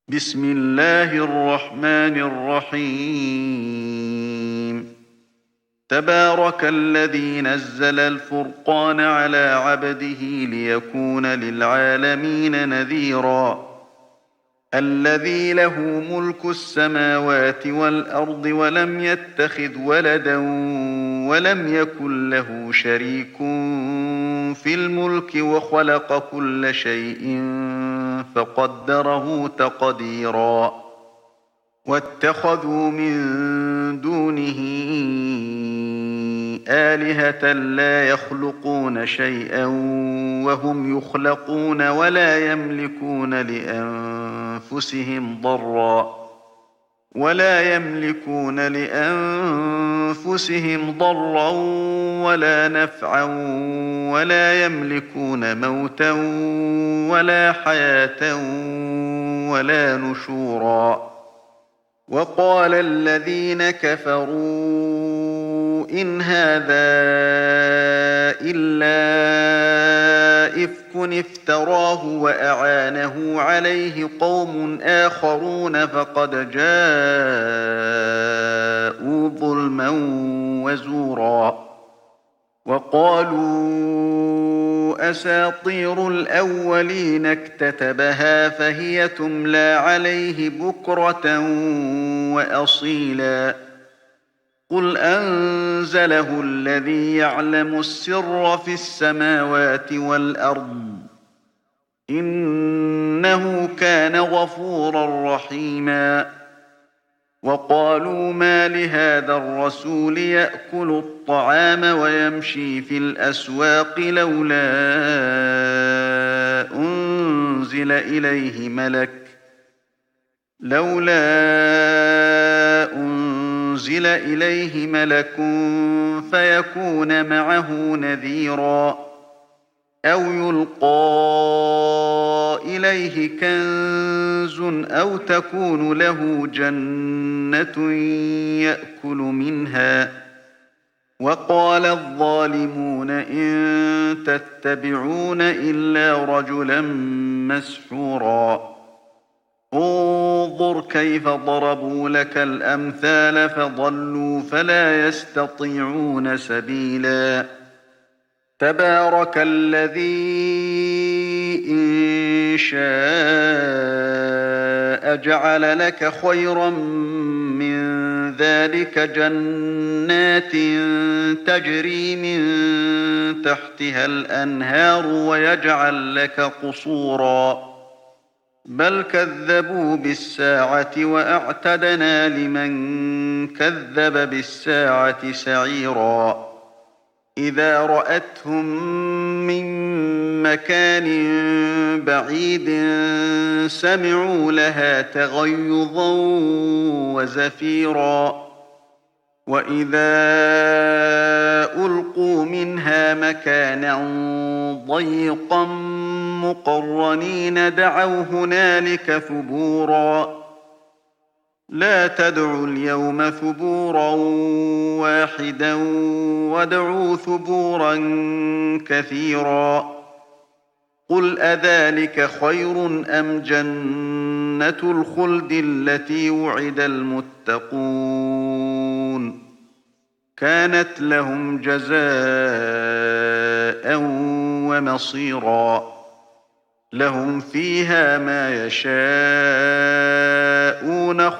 بسم الله الرحمن الرحيم. تبارك الذي نزل الفرقان على عبده ليكون للعالمين نذيرا. الذي له ملك السماوات والأرض ولم يتخذ ولدا ولم يكن له شريك في الملك وخلق كل شيء فقدره تقديرا. واتخذوا من دونه آلهة لا يخلقون شيئا وهم يخلقون ولا يملكون لأنفسهم ضرا ولا نفعا ولا يملكون موتا ولا حياة ولا نشورا. وقال الذين كفروا إن هذا إلا إفك افتراه وأعانه عليه قوم آخرون فقد جاءوا ظلما وزورا. وقالوا أساطير الأولين اكتتبها فهي تملى عليه بكرة وأصيلا. قل أنزله الذي يعلم السر في السماوات والأرض إنه كان غفورا رحيما. وقالوا ما لهذا الرسول يأكل الطعام ويمشي في الأسواق لولا أنزل إليه ملك فيكون معه نذيرا أو يلقى إليه كنز أو تكون له جنة يأكل منها. وقال الظالمون إن تتبعون إلا رجلا مسحورا. انظر كيف ضربوا لك الأمثال فضلوا فلا يستطيعون سبيلا. تبارك الذي إن شاء جعل لك خيرا من ذلك جنات تجري من تحتها الأنهار ويجعل لك قصورا. بل كذبوا بالساعة وأعتدنا لمن كذب بالساعة سعيرا. إذا رأتهم من مكان بعيد سمعوا لها تغيظا وزفيرا. وإذا ألقوا منها مكانا ضيقا مقرنين دعوا هنالك ثبورا. لا تدعوا اليوم ثبورا واحدا وادعوا ثبورا كثيرا. قل أذلك خير أم جنة الخلد التي وعد المتقون كانت لهم جزاء ومصيرا. لهم فيها ما يشاءون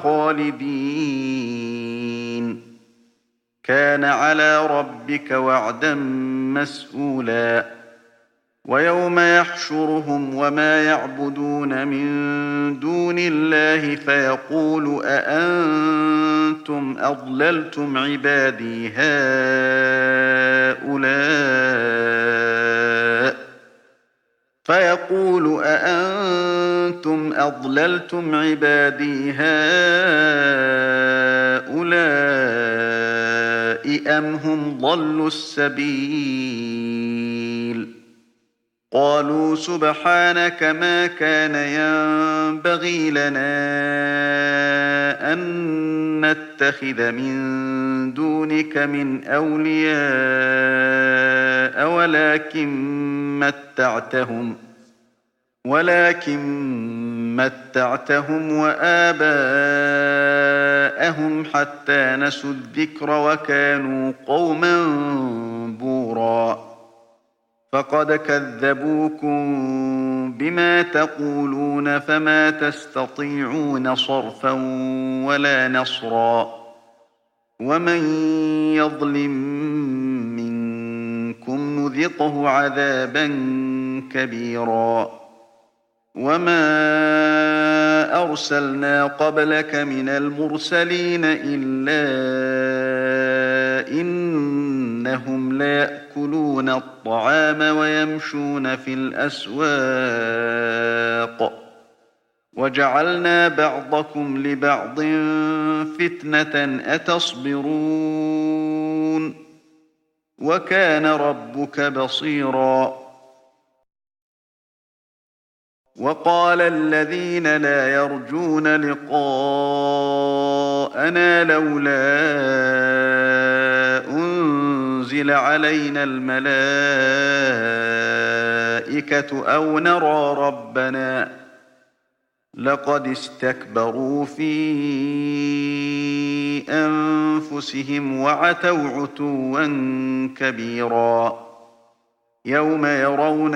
خالدين. كان على ربك وعدا مسئولا. ويوم يحشرهم وما يعبدون من دون الله فيقول أأنتم أضللتم عبادي هؤلاء أم هم ضلوا السبيل. قالوا سبحانك ما كان ينبغي لنا أن نتخذ من دونك من أولياء ولكن متعتهم وآباءهم حتى نسوا الذكر وكانوا قوما بورا فقد كذبوكم بما تقولون فما تستطيعون صرفا ولا نصرا ومن يظلم منكم نذقه عذابا كبيرا وما أرسلنا قبلك من المرسلين إلا إنهم ليأكلون الطعام ويمشون في الأسواق وجعلنا بعضكم لبعض فتنة أتصبرون وكان ربك بصيرا وقال الذين لا يرجون لقاءنا لولا أنزل علينا الملائكة أو نرى ربنا لقد استكبروا في أنفسهم وعتوا عتوا كبيرا يوم يرون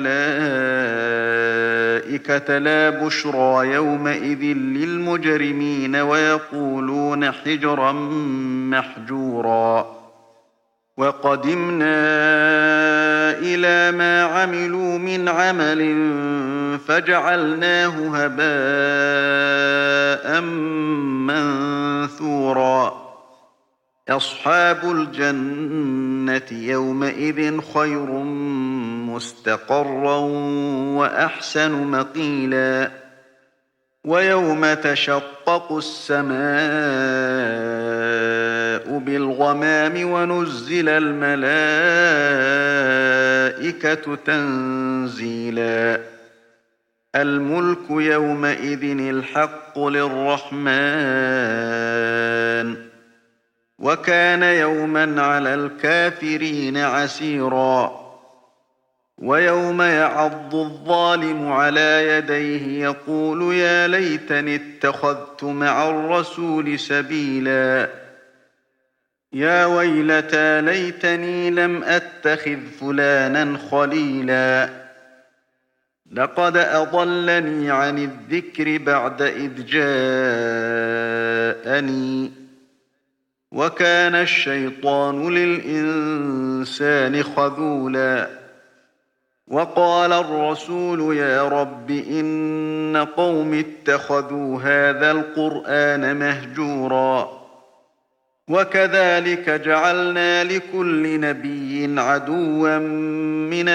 الملائكة لا بشرى يومئذ للمجرمين ويقولون حجرا محجورا وقدمنا إلى ما عملوا من عمل فجعلناه هباء منثورا أصحاب الجنة يومئذ خير مستقرا وأحسن مقيلا ويوم تشقق السماء بالغمام ونزل الملائكة تنزيلا الملك يومئذ الحق للرحمن وكان يوما على الكافرين عسيرا ويوم يعض الظالم على يديه يقول يا ليتني اتخذت مع الرسول سبيلا يا ويلتى ليتني لم أتخذ فلانا خليلا لقد أضلني عن الذكر بعد إذ جاءني وكان الشيطان للإنسان خذولا وقال الرسول يا رب إن قوم اتخذوا هذا القرآن مهجورا وكذلك جعلنا لكل نبي عدوا من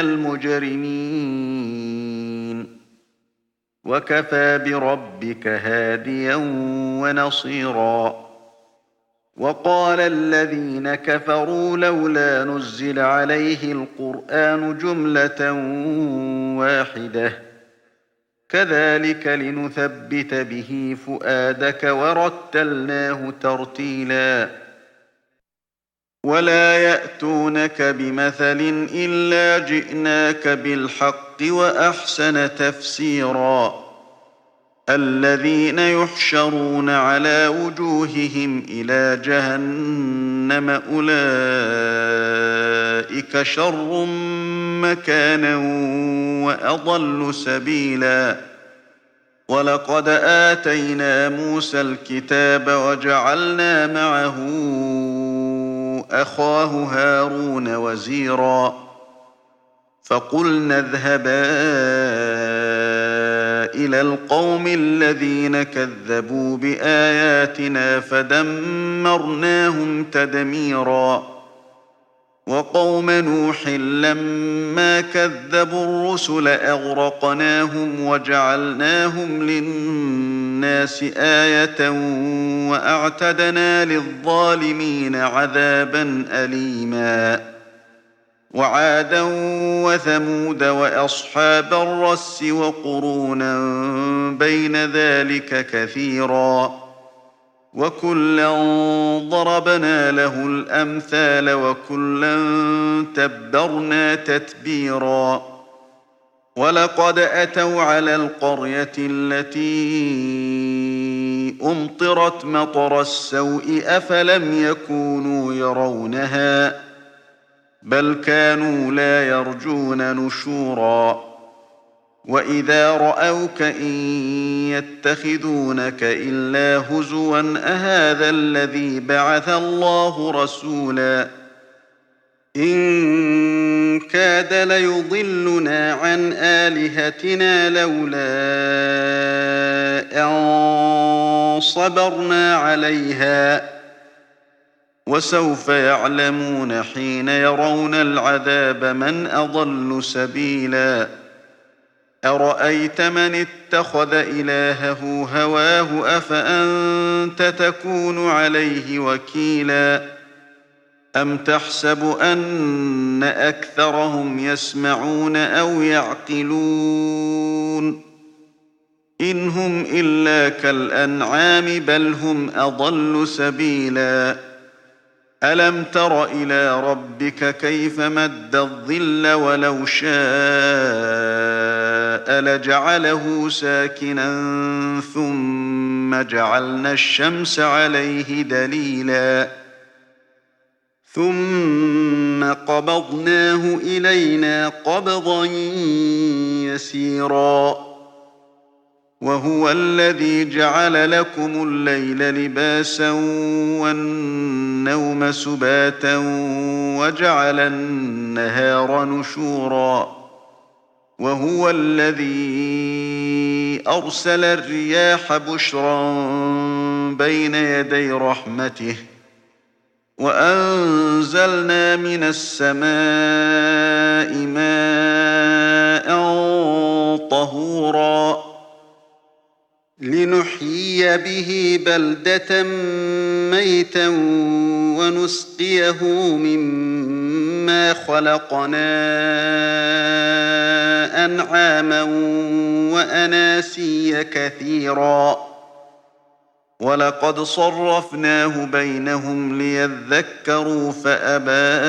المجرمين وكفى بربك هاديا ونصيرا وقال الذين كفروا لولا نزل عليه القرآن جملة واحدة كذلك لنثبت به فؤادك ورتلناه ترتيلا ولا يأتونك بمثل إلا جئناك بالحق وأحسن تفسيرا الذين يحشرون على وجوههم إلى جهنم أولئك شر مكانا وأضل سبيلا ولقد آتينا موسى الكتاب وجعلنا معه أخاه هارون وزيرا فقلنا اذهبا إلى القوم الذين كذبوا بآياتنا فدمرناهم تدميرا وقوم نوح لما كذبوا الرسل أغرقناهم وجعلناهم للناس آية وأعتدنا للظالمين عذابا أليما وعادا وثمود وأصحاب الرس وقرونا بين ذلك كثيرا وكلا ضربنا له الأمثال وكلا تبرنا تتبيرا ولقد أتوا على القرية التي أمطرت مطر السوء أفلم يكونوا يرونها بل كانوا لا يرجون نشورا وإذا رأوك إن يتخذونك إلا هزوا أهذا الذي بعث الله رسولا إن كاد ليضلنا عن آلهتنا لولا أن صبرنا عليها وسوف يعلمون حين يرون العذاب من أضل سبيلا أرأيت من اتخذ إلهه هواه أفأنت تكون عليه وكيلا أم تحسب أن أكثرهم يسمعون أو يعقلون إن هم إلا كالأنعام بل هم أضل سبيلا ألم تر إلى ربك كيف مد الظل ولو شاء لجعله ساكنا ثم جعلنا الشمس عليه دليلا ثم قبضناه إلينا قبضا يسيرا وهو الذي جعل لكم الليل لباسا والنوم سباتا وجعل النهار نشورا وهو الذي أرسل الرياح بشرا بين يدي رحمته وأنزلنا من السماء ماء طهورا لنحيي به بلدة ميتا ونسقيه مما خلقنا أنعاما وأناسيا كثيرا ولقد صرفناه بينهم ليذكروا فأبى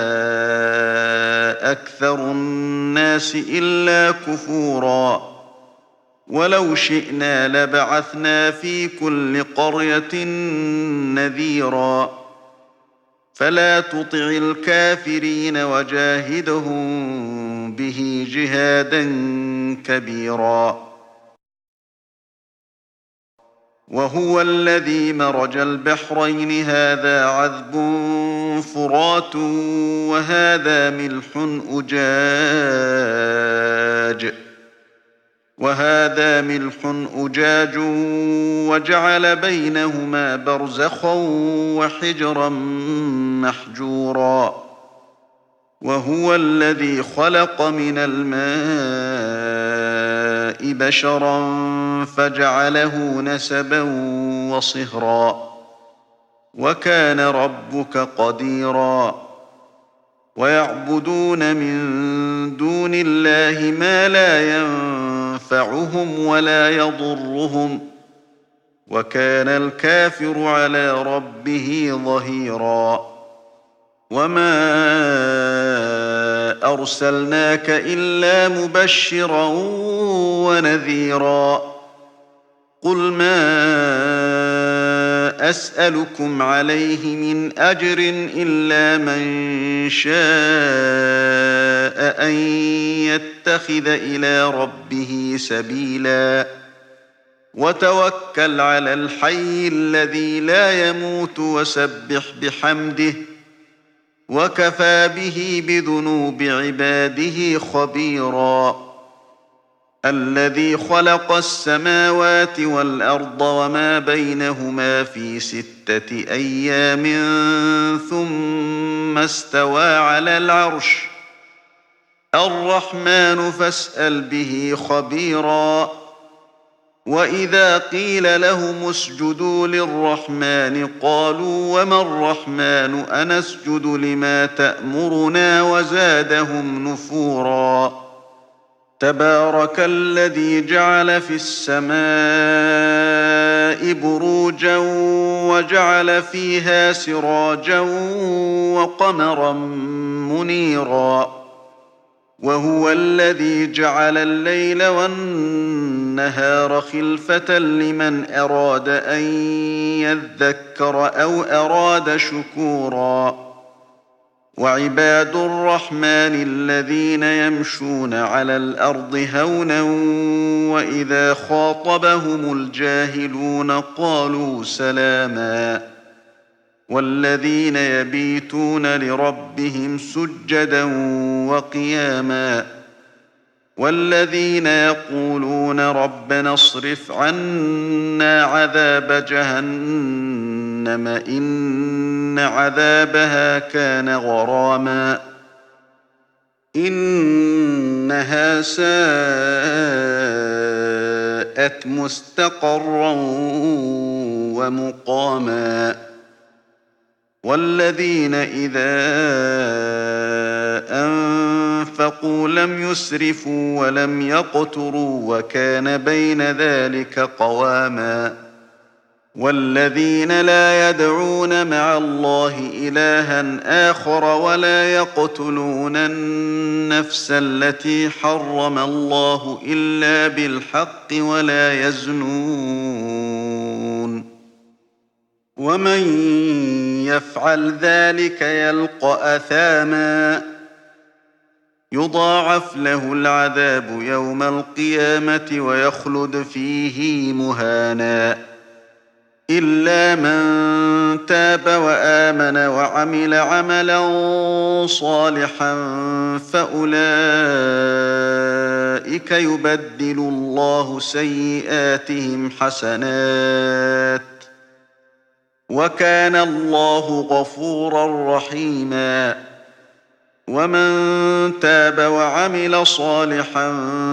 أكثر الناس إلا كفورا ولو شئنا لبعثنا في كل قرية نذيرا فلا تطع الكافرين وجاهدهم به جهادا كبيرا وهو الذي مرج البحرين هذا عذب فرات وهذا ملح أجاج وجعل بينهما برزخا وحجرا محجورا وهو الذي خلق من الماء بشرا فجعله نسبا وصهرا وكان ربك قديرا ويعبدون من دون الله ما لا ينفعهم ولا يضرهم وكان الكافر على ربه ظهيرا وما أرسلناك إلا مبشرا ونذيرا قل ما أسألكم عليه من أجر إلا من شاء أن يتخذ إلى ربه سبيلا وتوكل على الحي الذي لا يموت وسبح بحمده وكفى به بذنوب عباده خبيرا الذي خلق السماوات والأرض وما بينهما في 6 أيام ثم استوى على العرش الرحمن فاسأل به خبيرا وإذا قيل لهم اسجدوا للرحمن قالوا وما الرحمن أنسجد لما تأمرنا وزادهم نفورا تبارك الذي جعل في السماء بروجا وجعل فيها سراجا وقمرا منيرا وهو الذي جعل الليل والنهار خلفة لمن أراد أن يذكر أو أراد شكورا وعباد الرحمن الذين يمشون على الأرض هونا وإذا خاطبهم الجاهلون قالوا سلاما والذين يبيتون لربهم سجدا وقياما والذين يقولون ربنا اصرف عنا عذاب جهنم إن عذابها كان غراما إنها ساءت مستقرا ومقاما والذين إذا أنفقوا لم يسرفوا ولم يقتروا وكان بين ذلك قواما والذين لا يدعون مع الله إلها آخر ولا يقتلون النفس التي حرم الله إلا بالحق ولا يزنون ومن يفعل ذلك يلقى أثاما يضاعف له العذاب يوم القيامة ويخلد فيه مهانا إلا من تاب وآمن وعمل عملا صالحا فأولئك يبدل الله سيئاتهم حسنات وكان الله غفورا رحيما ومن تاب وعمل صالحا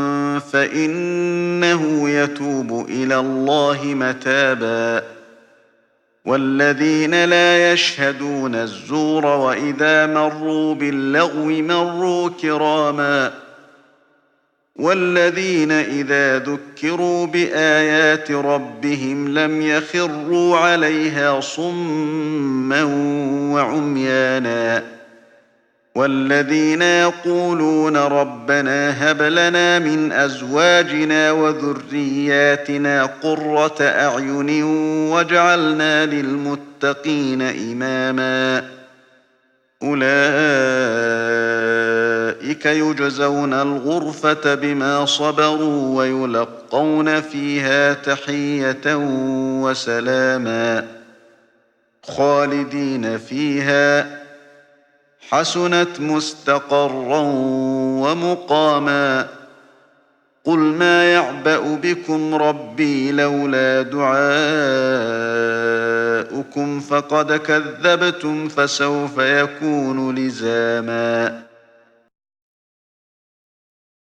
فإنه يتوب إلى الله متابا والذين لا يشهدون الزور وإذا مروا باللغو مروا كراما والذين إذا ذكروا بآيات ربهم لم يخروا عليها صما وعميانا والذين يقولون ربنا هب لنا من أزواجنا وذرياتنا قرة أعين واجعلنا للمتقين إماما أولئك يجزون الغرفة بما صبروا ويلقون فيها تحية وسلاما خالدين فيها حسنت مستقرا ومقاما قل ما يعبأ بكم ربي لولا دعاؤكم فقد كذبتم فسوف يكون لزاما